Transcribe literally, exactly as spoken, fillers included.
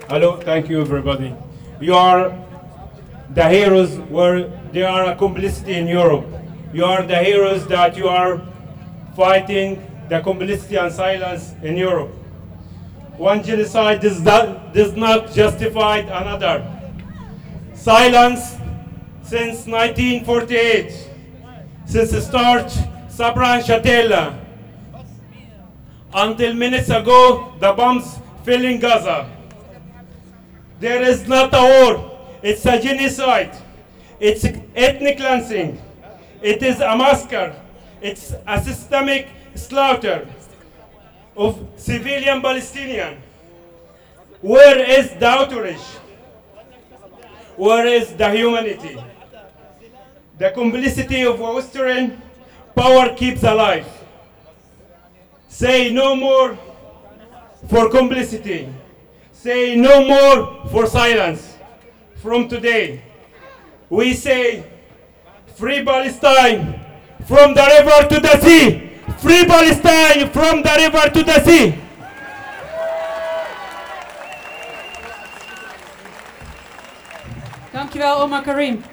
Hello, thank you everybody. You are the heroes where there are a complicity in Europe. You are the heroes that you are fighting the complicity and silence in Europe. One genocide does not, does not justify another. Silence since nineteen forty-eight, since the start Sabra and Shatila, until minutes ago, the bombs filling Gaza. There is not a war, it's a genocide. It's ethnic cleansing. It is a massacre. It's a systemic slaughter of civilian Palestinians. Where is the outrage? Where is the humanity? The complicity of Western power keeps alive. Say no more for complicity. Say no more for silence. From today, we say free Palestine from the river to the sea. Free Palestine from the river to the sea. Dankjewel, Omar Karim.